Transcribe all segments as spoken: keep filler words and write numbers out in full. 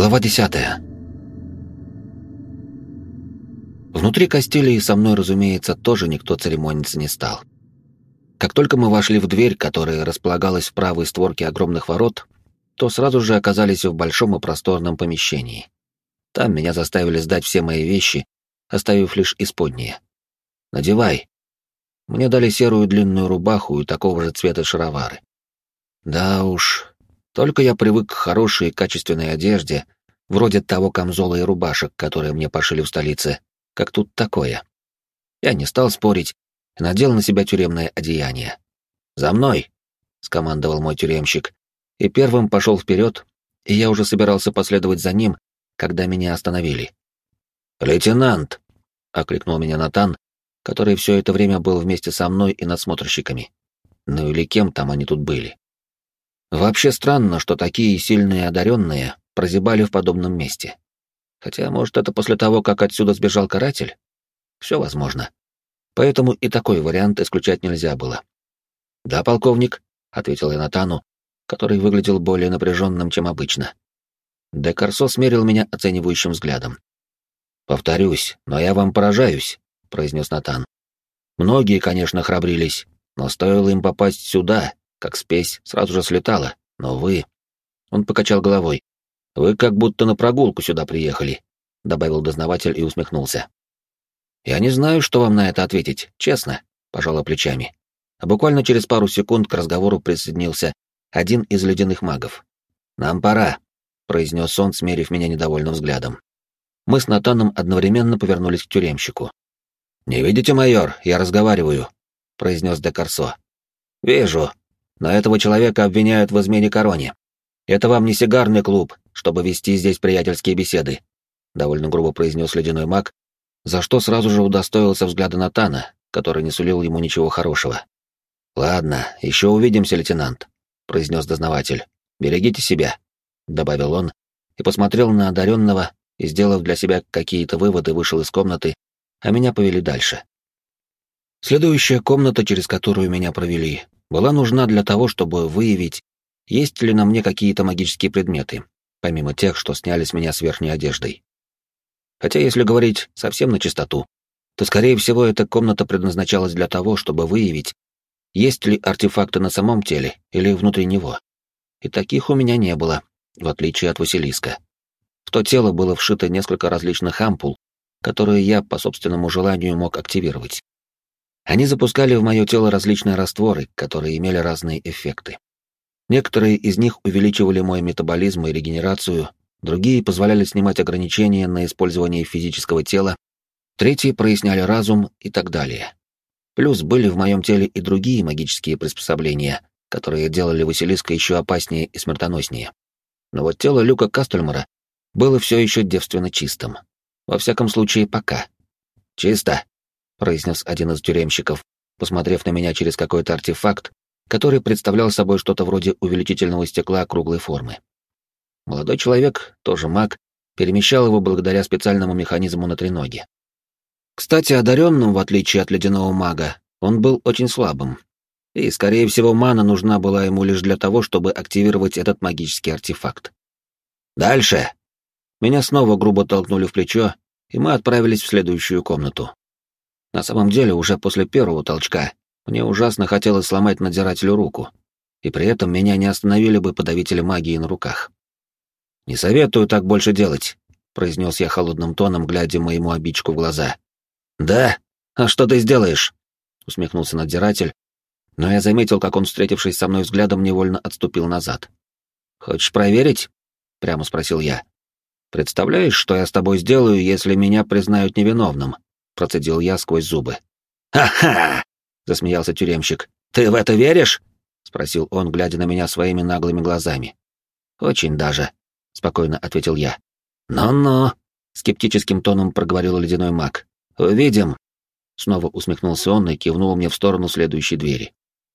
Глава десятая. Внутри Кастилии со мной, разумеется, тоже никто церемониться не стал. Как только мы вошли в дверь, которая располагалась в правой створке огромных ворот, то сразу же оказались в большом и просторном помещении. Там меня заставили сдать все мои вещи, оставив лишь исподние. «Надевай». Мне дали серую длинную рубаху и такого же цвета шаровары. Да уж, только я привык к хорошей и качественной одежде, вроде того камзола и рубашек, которые мне пошили в столице, как тут такое. Я не стал спорить и надел на себя тюремное одеяние. «За мной!» — скомандовал мой тюремщик, и первым пошел вперед, и я уже собирался последовать за ним, когда меня остановили. «Лейтенант!» — окликнул меня Натан, который все это время был вместе со мной и надсмотрщиками. Ну или кем там они тут были. Вообще странно, что такие сильные одаренные прозябали в подобном месте. Хотя, может, это после того, как отсюда сбежал каратель? Все возможно. Поэтому и такой вариант исключать нельзя было. «Да, полковник», — ответил я Натану, который выглядел более напряженным, чем обычно. Де Корсо смерил меня оценивающим взглядом. «Повторюсь, но я вам поражаюсь», — произнес Натан. «Многие, конечно, храбрились, но стоило им попасть сюда, как спесь сразу же слетала, но вы...» Он покачал головой. «Вы как будто на прогулку сюда приехали», — добавил дознаватель и усмехнулся. «Я не знаю, что вам на это ответить, честно», — пожала плечами. А буквально через пару секунд к разговору присоединился один из ледяных магов. «Нам пора», — произнес он, смерив меня недовольным взглядом. Мы с Натаном одновременно повернулись к тюремщику. «Не видите, майор, я разговариваю», — произнес де Корсо. «Вижу, но этого человека обвиняют в измене короне. Это вам не сигарный клуб, чтобы вести здесь приятельские беседы», — довольно грубо произнес ледяной маг, за что сразу же удостоился взгляда Натана, который не сулил ему ничего хорошего. «Ладно, еще увидимся, лейтенант», — произнес дознаватель. «Берегите себя», — добавил он, и посмотрел на одаренного, и, сделав для себя какие-то выводы, вышел из комнаты, а меня повели дальше. Следующая комната, через которую меня провели, была нужна для того, чтобы выявить, есть ли на мне какие-то магические предметы, помимо тех, что сняли с меня с верхней одеждой. Хотя, если говорить совсем на чистоту, то, скорее всего, эта комната предназначалась для того, чтобы выявить, есть ли артефакты на самом теле или внутри него. И таких у меня не было, в отличие от Василиска. В то тело было вшито несколько различных ампул, которые я по собственному желанию мог активировать. Они запускали в мое тело различные растворы, которые имели разные эффекты. Некоторые из них увеличивали мой метаболизм и регенерацию, другие позволяли снимать ограничения на использование физического тела, третьи проясняли разум и так далее. Плюс были в моем теле и другие магические приспособления, которые делали Василиска еще опаснее и смертоноснее. Но вот тело Люка Кастельмара было все еще девственно чистым. Во всяком случае, пока. «Чисто», — произнес один из тюремщиков, посмотрев на меня через какой-то артефакт, который представлял собой что-то вроде увеличительного стекла круглой формы. Молодой человек, тоже маг, перемещал его благодаря специальному механизму на треноге. Кстати, одаренным, в отличие от ледяного мага, он был очень слабым. И, скорее всего, мана нужна была ему лишь для того, чтобы активировать этот магический артефакт. «Дальше!» Меня снова грубо толкнули в плечо, и мы отправились в следующую комнату. На самом деле, уже после первого толчка мне ужасно хотелось сломать надзирателю руку, и при этом меня не остановили бы подавители магии на руках. «Не советую так больше делать», — произнес я холодным тоном, глядя моему обидчику в глаза. «Да? А что ты сделаешь?» — усмехнулся надзиратель, но я заметил, как он, встретившись со мной взглядом, невольно отступил назад. «Хочешь проверить?» — прямо спросил я. «Представляешь, что я с тобой сделаю, если меня признают невиновным?» — процедил я сквозь зубы. «Ха-ха!» — засмеялся тюремщик. «Ты в это веришь?» — спросил он, глядя на меня своими наглыми глазами. «Очень даже», — спокойно ответил я. «Ну-ну», — скептическим тоном проговорил ледяной маг. «Увидим». Снова усмехнулся он и кивнул мне в сторону следующей двери.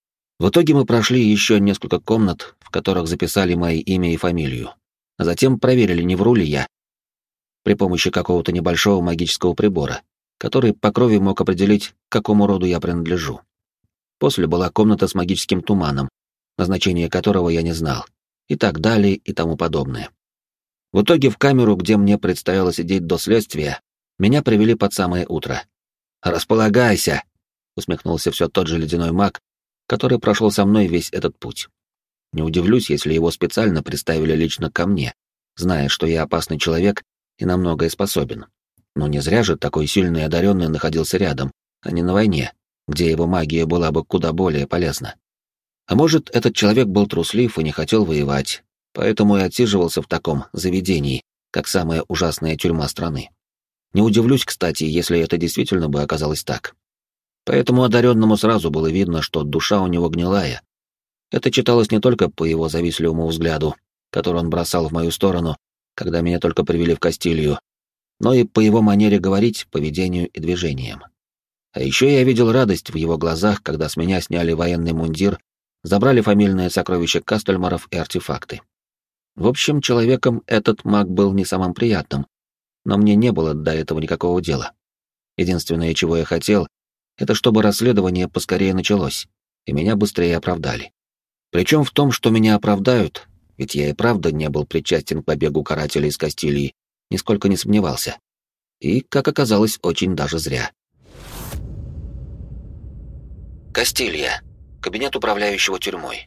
В итоге мы прошли еще несколько комнат, в которых записали мои имя и фамилию. А затем проверили, не вру ли я, при помощи какого-то небольшого магического прибора, который по крови мог определить, к какому роду я принадлежу. После была комната с магическим туманом, назначение которого я не знал, и так далее и тому подобное. В итоге в камеру, где мне предстояло сидеть до следствия, меня привели под самое утро. «Располагайся!» — усмехнулся все тот же ледяной маг, который прошел со мной весь этот путь. Не удивлюсь, если его специально представили лично ко мне, зная, что я опасный человек и на многое способен. Но не зря же такой сильный и одаренный находился рядом, а не на войне, где его магия была бы куда более полезна. А может, этот человек был труслив и не хотел воевать, поэтому и отсиживался в таком заведении, как самая ужасная тюрьма страны. Не удивлюсь, кстати, если это действительно бы оказалось так. Поэтому одаренному сразу было видно, что душа у него гнилая. Это читалось не только по его завистливому взгляду, который он бросал в мою сторону, когда меня только привели в Кастилью, но и по его манере говорить, поведению и движениям. А еще я видел радость в его глазах, когда с меня сняли военный мундир, забрали фамильные сокровища Кастельмаров и артефакты. В общем, человеком этот маг был не самым приятным, но мне не было до этого никакого дела. Единственное, чего я хотел, это чтобы расследование поскорее началось, и меня быстрее оправдали. Причем в том, что меня оправдают, ведь я и правда не был причастен к побегу карателей из Кастилии, нисколько не сомневался. И, как оказалось, очень даже зря. Кастилья. Кабинет управляющего тюрьмой.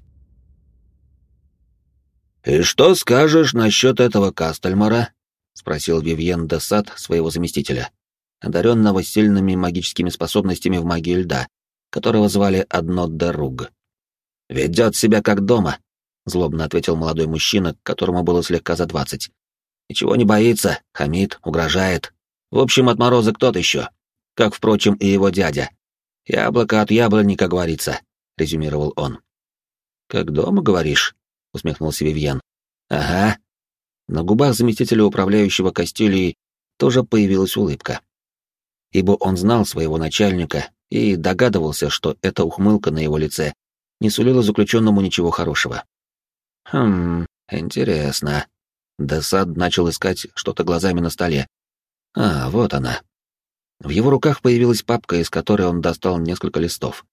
«И что скажешь насчет этого Кастельмара?» — спросил Вивьен де Сад своего заместителя, одаренного сильными магическими способностями в магии льда, которого звали Адно де Руг. «Ведет себя как дома», — злобно ответил молодой мужчина, которому было слегка за двадцать. «Ничего не боится, хамит, угрожает. В общем, отморозок тот еще, как, впрочем, и его дядя. Яблоко от яблони, как говорится», — резюмировал он. «Как дома, говоришь?» — усмехнулся Вивьен. «Ага». На губах заместителя управляющего Кастилией тоже появилась улыбка. Ибо он знал своего начальника и догадывался, что эта ухмылка на его лице не сулила заключенному ничего хорошего. «Хм, интересно». де Сад начал искать что-то глазами на столе. А, вот она. В его руках появилась папка, из которой он достал несколько листов.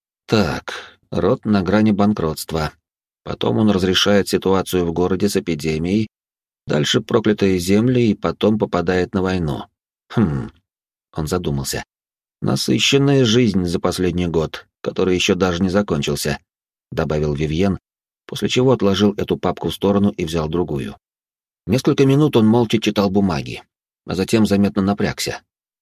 Так, род на грани банкротства. Потом он разрешает ситуацию в городе с эпидемией, дальше проклятые земли и потом попадает на войну. Хм, он задумался. Насыщенная жизнь за последний год, который еще даже не закончился, добавил Вивьен, после чего отложил эту папку в сторону и взял другую. Несколько минут он молча читал бумаги, а затем заметно напрягся.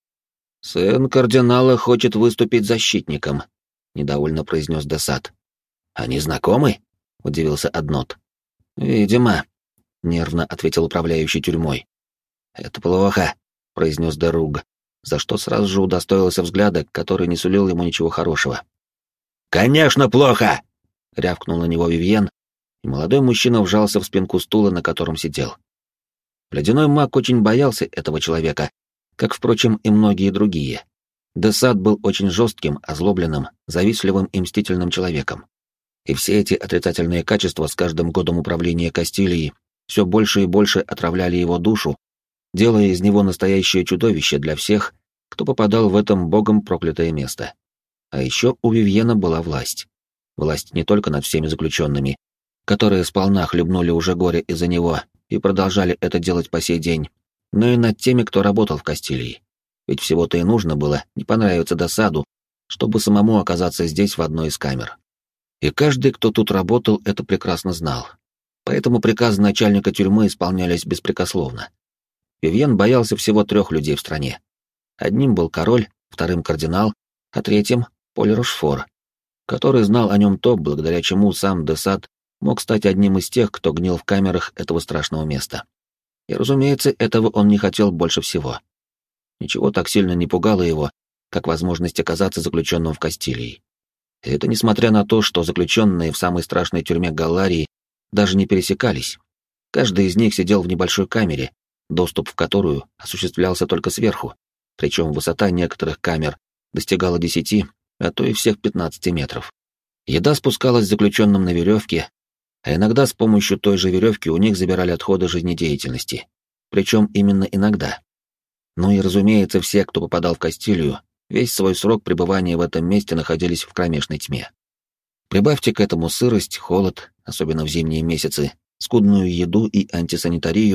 «Сын кардинала хочет выступить защитником», — недовольно произнес де Сад. «Они знакомы?» — удивился Аднот. «Видимо», — нервно ответил управляющий тюрьмой. «Это плохо», — произнес де Руг, за что сразу же удостоился взгляда, который не сулил ему ничего хорошего. «Конечно, плохо!» — рявкнул на него Вивьен, и молодой мужчина вжался в спинку стула, на котором сидел. Ледяной маг очень боялся этого человека, как, впрочем, и многие другие. де Сад был очень жестким, озлобленным, завистливым и мстительным человеком. И все эти отрицательные качества с каждым годом управления Кастилией все больше и больше отравляли его душу, делая из него настоящее чудовище для всех, кто попадал в этом богом проклятое место. А еще у Вивьена была власть. Власть не только над всеми заключенными, которые сполна хлебнули уже горе из-за него и продолжали это делать по сей день, но и над теми, кто работал в Кастилии. Ведь всего-то и нужно было не понравиться де Саду, чтобы самому оказаться здесь в одной из камер. И каждый, кто тут работал, это прекрасно знал. Поэтому приказы начальника тюрьмы исполнялись беспрекословно. Вивьен боялся всего трех людей в стране. Одним был король, вторым кардинал, а третьим — Поль Рошфор, который знал о нем то, благодаря чему сам де Сад мог стать одним из тех, кто гнил в камерах этого страшного места. И, разумеется, этого он не хотел больше всего. Ничего так сильно не пугало его, как возможность оказаться заключенным в Кастилии. И это несмотря на то, что заключенные в самой страшной тюрьме Галларии даже не пересекались. Каждый из них сидел в небольшой камере, доступ в которую осуществлялся только сверху, причем высота некоторых камер достигала десяти, а то и всех пятнадцати метров. Еда спускалась заключенным на веревке, а иногда с помощью той же веревки у них забирали отходы жизнедеятельности, причем именно иногда. Ну и, разумеется, все, кто попадал в Кастилию, весь свой срок пребывания в этом месте находились в кромешной тьме. Прибавьте к этому сырость, холод, особенно в зимние месяцы, скудную еду и антисанитарию,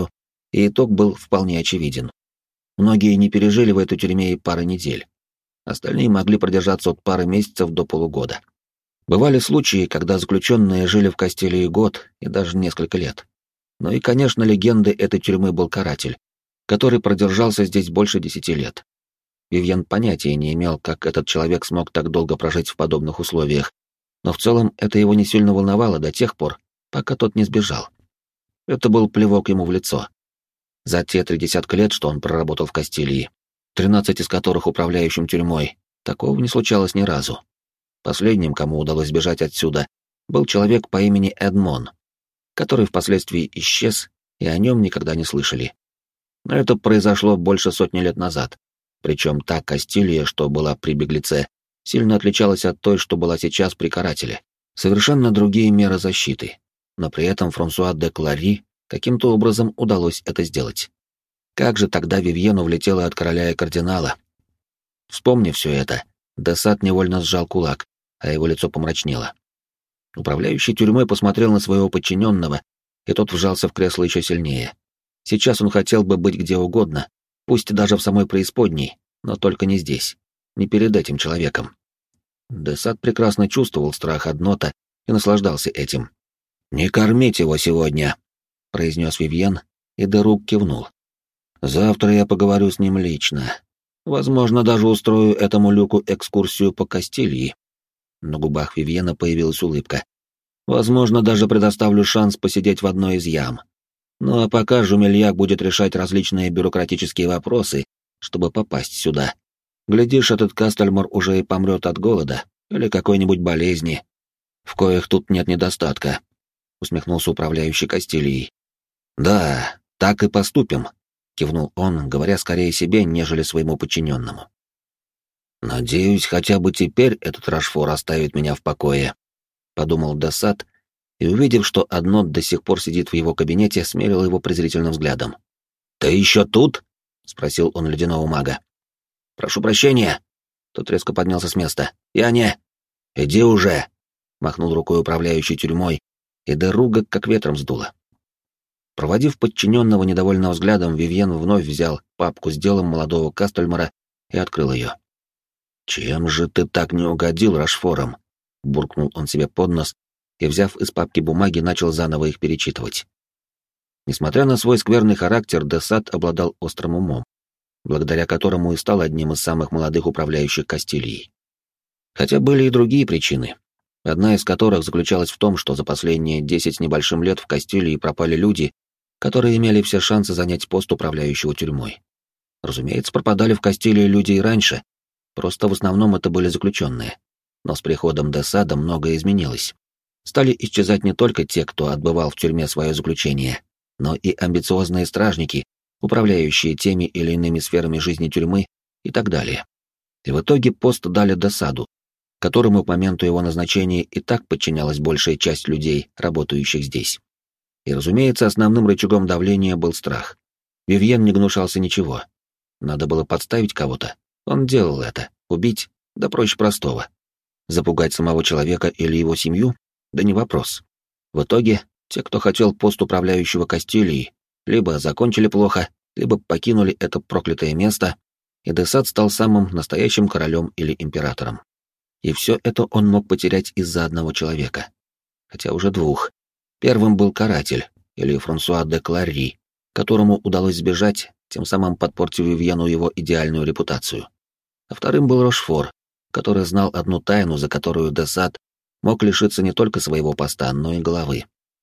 и итог был вполне очевиден. Многие не пережили в этой тюрьме и пары недель. Остальные могли продержаться от пары месяцев до полугода. Бывали случаи, когда заключенные жили в Кастилии год и даже несколько лет. Ну и, конечно, легендой этой тюрьмы был каратель, который продержался здесь больше десяти лет. Вивьен понятия не имел, как этот человек смог так долго прожить в подобных условиях, но в целом это его не сильно волновало до тех пор, пока тот не сбежал. Это был плевок ему в лицо. За те три десятка лет, что он проработал в Кастилии, тринадцать из которых управляющим тюрьмой, такого не случалось ни разу. Последним, кому удалось сбежать отсюда, был человек по имени Эдмон, который впоследствии исчез, и о нем никогда не слышали. Но это произошло больше сотни лет назад, причем та Кастилия, что была при беглеце, сильно отличалась от той, что была сейчас при карателе. Совершенно другие меры защиты, но при этом Франсуа де Клари каким-то образом удалось это сделать. Как же тогда Вивьену влетело от короля и кардинала? Вспомнив все это, де Сад невольно сжал кулак, а его лицо помрачнело. Управляющий тюрьмой посмотрел на своего подчиненного, и тот вжался в кресло еще сильнее. Сейчас он хотел бы быть где угодно, пусть даже в самой преисподней, но только не здесь, не перед этим человеком. Де Сад прекрасно чувствовал страх Аднота и наслаждался этим. «Не кормить его сегодня», — произнес Вивьен, и Дерук кивнул. «Завтра я поговорю с ним лично. Возможно, даже устрою этому Люку экскурсию по Кастилии». На губах Вивьена появилась улыбка. «Возможно, даже предоставлю шанс посидеть в одной из ям. Ну а пока Жумельяк будет решать различные бюрократические вопросы, чтобы попасть сюда. Глядишь, этот Кастельмор уже и помрет от голода или какой-нибудь болезни, в коих тут нет недостатка», — усмехнулся управляющий Кастилией. «Да, так и поступим», — кивнул он, говоря скорее себе, нежели своему подчиненному. «Надеюсь, хотя бы теперь этот Рашфор оставит меня в покое», — подумал де Сад, и, увидев, что Аднот до сих пор сидит в его кабинете, смерил его презрительным взглядом. «Ты еще тут?» — спросил он ледяного мага. «Прошу прощения». Тот резко поднялся с места. «Я не...» «Иди уже!» — махнул рукой управляющий тюрьмой, и Деруга как ветром сдуло. Проводив подчиненного недовольным взглядом, Вивьен вновь взял папку с делом молодого Кастельмора и открыл ее. «Чем же ты так не угодил Рашфором?» — буркнул он себе под нос и, взяв из папки бумаги, начал заново их перечитывать. Несмотря на свой скверный характер, де Сад обладал острым умом, благодаря которому и стал одним из самых молодых управляющих Кастилией. Хотя были и другие причины, одна из которых заключалась в том, что за последние десять с небольшим лет в Кастилии пропали люди, которые имели все шансы занять пост управляющего тюрьмой. Разумеется, пропадали в Кастилии люди и раньше, просто в основном это были заключенные. Но с приходом де Сада многое изменилось. Стали исчезать не только те, кто отбывал в тюрьме свое заключение, но и амбициозные стражники, управляющие теми или иными сферами жизни тюрьмы и так далее. И в итоге пост дали де Саду, которому к моменту его назначения и так подчинялась большая часть людей, работающих здесь. И, разумеется, основным рычагом давления был страх. Вивьен не гнушался ничего. Надо было подставить кого-то. Он делал это. Убить? Да проще простого. Запугать самого человека или его семью? Да не вопрос. В итоге, те, кто хотел пост управляющего Кастилией, либо закончили плохо, либо покинули это проклятое место, и де Сад стал самым настоящим королем или императором. И все это он мог потерять из-за одного человека. Хотя уже двух. Первым был каратель, или Франсуа де Клари, которому удалось сбежать, тем самым подпортив Вивьену его идеальную репутацию. А вторым был Рошфор, который знал одну тайну, за которую де Сад мог лишиться не только своего поста, но и головы.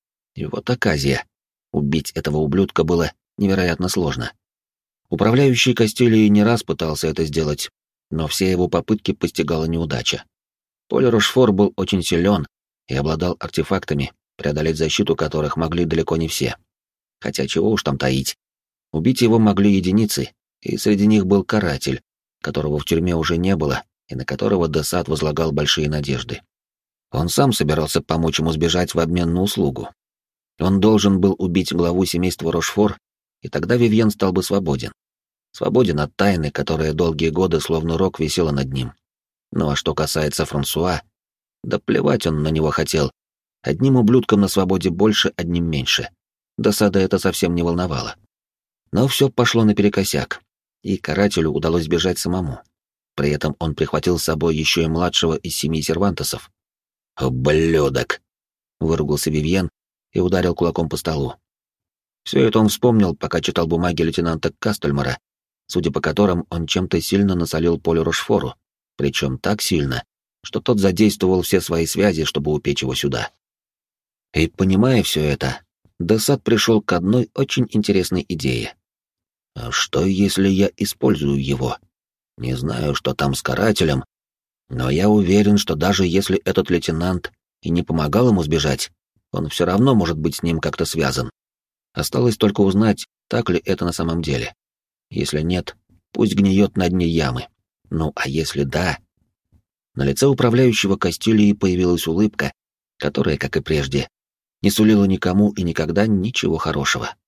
И вот оказия. Убить этого ублюдка было невероятно сложно. Управляющий Кастилией не раз пытался это сделать, но все его попытки постигала неудача. Поль Рошфор был очень силен и обладал артефактами, преодолеть защиту которых могли далеко не все. Хотя чего уж там таить. Убить его могли единицы, и среди них был каратель, которого в тюрьме уже не было, и на которого де Сад возлагал большие надежды. Он сам собирался помочь ему сбежать в обмен на услугу. Он должен был убить главу семейства Рошфор, и тогда Вивьен стал бы свободен. Свободен от тайны, которая долгие годы словно рог висела над ним. Ну а что касается Франсуа, да плевать он на него хотел. Одним ублюдком на свободе больше, одним меньше. Де Сада это совсем не волновало. Но все пошло наперекосяк, и карателю удалось бежать самому. При этом он прихватил с собой еще и младшего из семи сервантесов. «Ублюдок!» — выругался Вивьен и ударил кулаком по столу. Все это он вспомнил, пока читал бумаги лейтенанта Кастельмара, судя по которым он чем-то сильно насолил Полю Рошфору, причем так сильно, что тот задействовал все свои связи, чтобы упечь его сюда. И, понимая все это, Десад пришел к одной очень интересной идее. А что, если я использую его? Не знаю, что там с карателем, но я уверен, что даже если этот лейтенант и не помогал ему сбежать, он все равно может быть с ним как-то связан. Осталось только узнать, так ли это на самом деле. Если нет, пусть гниет на дне ямы. Ну, а если да? На лице управляющего Кастилии появилась улыбка, которая, как и прежде, не сулила никому и никогда ничего хорошего.